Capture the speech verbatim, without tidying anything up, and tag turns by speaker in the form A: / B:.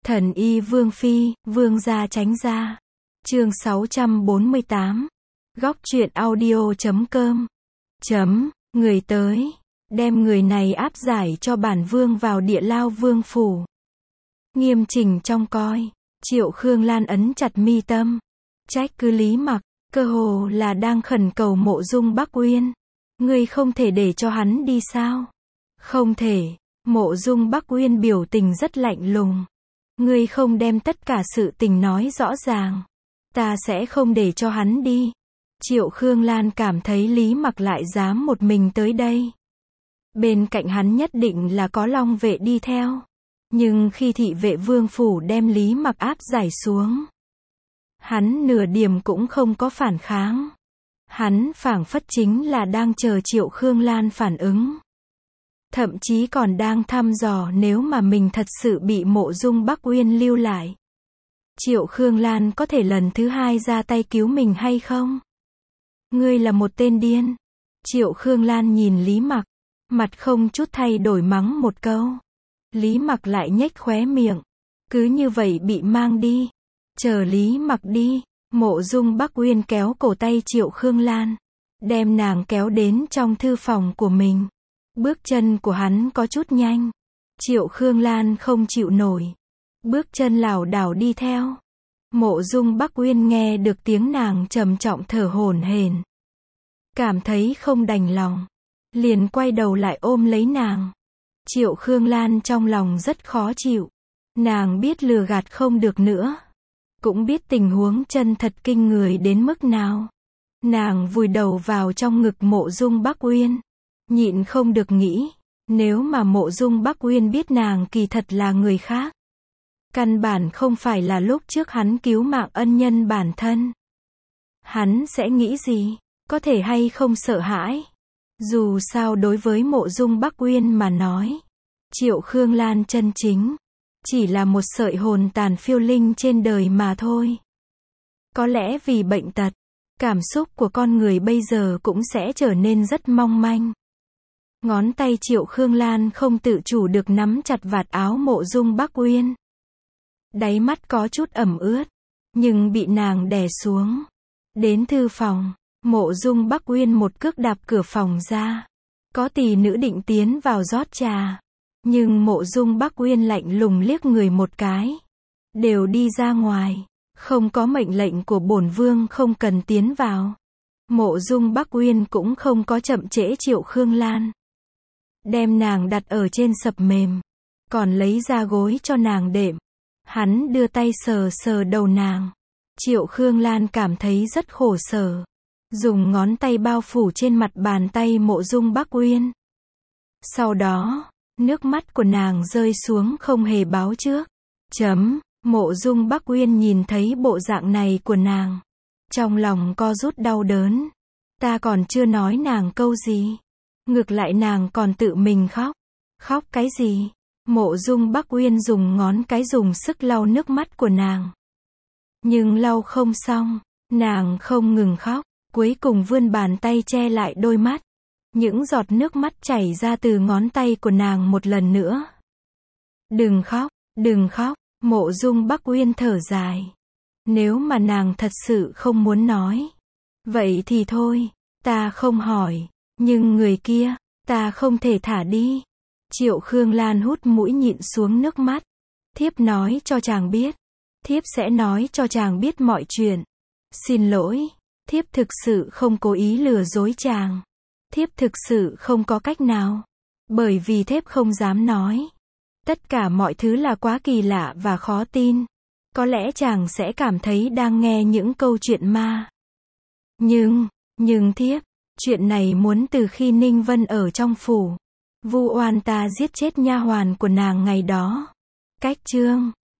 A: Thần y Vương Phi, Vương gia tránh ra. Chương sáu trăm bốn mươi tám. Góc truyện audio chấm com. Chấm, người tới. Đem người này áp giải cho bản vương vào địa lao vương phủ. Nghiêm chỉnh trông coi. Triệu Khương Lan ấn chặt mi tâm. Trách cứ Lý Mặc, cơ hồ là đang khẩn cầu Mộ Dung Bắc Uyên. Ngươi không thể để cho hắn đi sao? Không thể. Mộ Dung Bắc Uyên biểu tình rất lạnh lùng. Ngươi không đem tất cả sự tình nói rõ ràng, ta sẽ không để cho hắn đi. Triệu Khương Lan cảm thấy Lý Mặc lại dám một mình tới đây. Bên cạnh hắn nhất định là có long vệ đi theo. Nhưng khi thị vệ vương phủ đem Lý Mặc áp giải xuống, hắn nửa điểm cũng không có phản kháng. Hắn phảng phất chính là đang chờ Triệu Khương Lan phản ứng. Thậm chí còn đang thăm dò nếu mà mình thật sự bị Mộ Dung Bắc Uyên lưu lại, Triệu Khương Lan có thể lần thứ hai ra tay cứu mình hay không? Ngươi là một tên điên. Triệu Khương Lan nhìn Lý Mặc, mặt không chút thay đổi mắng một câu. Lý Mặc lại nhếch khóe miệng. Cứ như vậy bị mang đi. Chờ Lý Mặc đi, Mộ Dung Bắc Uyên kéo cổ tay Triệu Khương Lan, đem nàng kéo đến trong thư phòng của mình. Bước chân của hắn có chút nhanh. Triệu Khương Lan không chịu nổi. Bước chân lảo đảo đi theo. Mộ Dung Bắc Uyên nghe được tiếng nàng trầm trọng thở hổn hển, cảm thấy không đành lòng, liền quay đầu lại ôm lấy nàng. Triệu Khương Lan trong lòng rất khó chịu. Nàng biết lừa gạt không được nữa, cũng biết tình huống chân thật kinh người đến mức nào. Nàng vùi đầu vào trong ngực Mộ Dung Bắc Uyên, nhịn không được nghĩ, nếu mà Mộ Dung Bắc Uyên biết nàng kỳ thật là người khác, căn bản không phải là lúc trước hắn cứu mạng ân nhân bản thân, hắn sẽ nghĩ gì? Có thể hay không sợ hãi? Dù sao đối với Mộ Dung Bắc Uyên mà nói, Triệu Khương Lan chân chính chỉ là một sợi hồn tàn phiêu linh trên đời mà thôi. Có lẽ vì bệnh tật, cảm xúc của con người bây giờ cũng sẽ trở nên rất mong manh. Ngón tay Triệu Khương Lan không tự chủ được nắm chặt vạt áo Mộ Dung Bắc Uyên. Đáy mắt có chút ẩm ướt, nhưng bị nàng đè xuống. Đến thư phòng, Mộ Dung Bắc Uyên một cước đạp cửa phòng ra. Có tỷ nữ định tiến vào rót trà, nhưng Mộ Dung Bắc Uyên lạnh lùng liếc người một cái. Đều đi ra ngoài, không có mệnh lệnh của bổn vương không cần tiến vào. Mộ Dung Bắc Uyên cũng không có chậm trễ Triệu Khương Lan, đem nàng đặt ở trên sập mềm, còn lấy ra gối cho nàng đệm. Hắn đưa tay sờ sờ đầu nàng. Triệu Khương Lan cảm thấy rất khổ sở, dùng ngón tay bao phủ trên mặt bàn tay Mộ Dung Bắc Uyên. Sau đó, nước mắt của nàng rơi xuống không hề báo trước. Chấm, Mộ Dung Bắc Uyên nhìn thấy bộ dạng này của nàng, trong lòng co rút đau đớn. Ta còn chưa nói nàng câu gì, ngược lại nàng còn tự mình khóc. Khóc cái gì? Mộ Dung Bắc Uyên dùng ngón cái dùng sức lau nước mắt của nàng. Nhưng lau không xong, nàng không ngừng khóc, cuối cùng vươn bàn tay che lại đôi mắt. Những giọt nước mắt chảy ra từ ngón tay của nàng một lần nữa. Đừng khóc, đừng khóc, Mộ Dung Bắc Uyên thở dài. Nếu mà nàng thật sự không muốn nói, vậy thì thôi, ta không hỏi, nhưng người kia, ta không thể thả đi. Triệu Khương Lan hút mũi nhịn xuống nước mắt. Thiếp nói cho chàng biết. Thiếp sẽ nói cho chàng biết mọi chuyện. Xin lỗi, thiếp thực sự không cố ý lừa dối chàng. Thiếp thực sự không có cách nào. Bởi vì thiếp không dám nói. Tất cả mọi thứ là quá kỳ lạ và khó tin. Có lẽ chàng sẽ cảm thấy đang nghe những câu chuyện ma. Nhưng, nhưng thiếp, chuyện này muốn từ khi Ninh Vân ở trong phủ, vu oan ta giết chết nha hoàn của nàng ngày đó. Cách chương